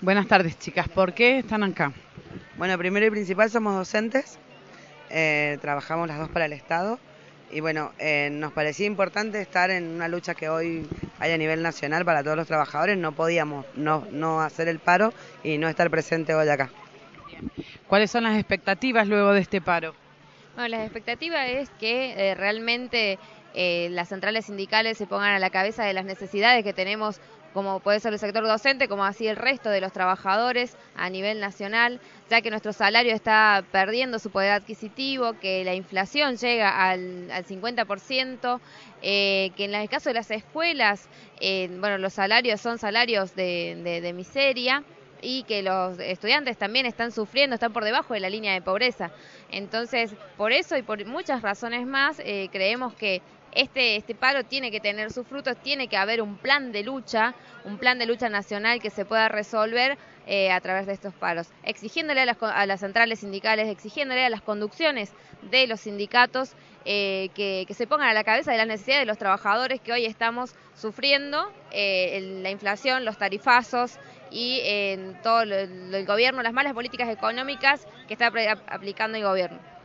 Buenas tardes, chicas. ¿Por qué están acá? Bueno, primero y principal somos docentes, trabajamos las dos para el Estado y bueno, nos parecía importante estar en una lucha que hoy hay a nivel nacional para todos los trabajadores. No podíamos no hacer el paro y no estar presente hoy acá. ¿Cuáles son las expectativas luego de este paro? Bueno, la expectativa es que realmente las centrales sindicales se pongan a la cabeza de las necesidades que tenemos, como puede ser el sector docente, como así el resto de los trabajadores a nivel nacional, ya que nuestro salario está perdiendo su poder adquisitivo, que la inflación llega al 50%, que en el caso de las escuelas, bueno, los salarios son salarios de miseria, y que los estudiantes también están sufriendo, están por debajo de la línea de pobreza. Entonces, por eso y por muchas razones más, creemos que este paro tiene que tener sus frutos, tiene que haber un plan de lucha nacional que se pueda resolver a través de estos paros, exigiéndole a las centrales sindicales, exigiéndole a las conducciones de los sindicatos que se pongan a la cabeza de las necesidades de los trabajadores que hoy estamos sufriendo, la inflación, los tarifazos y todo el gobierno, las malas políticas económicas que está aplicando el gobierno.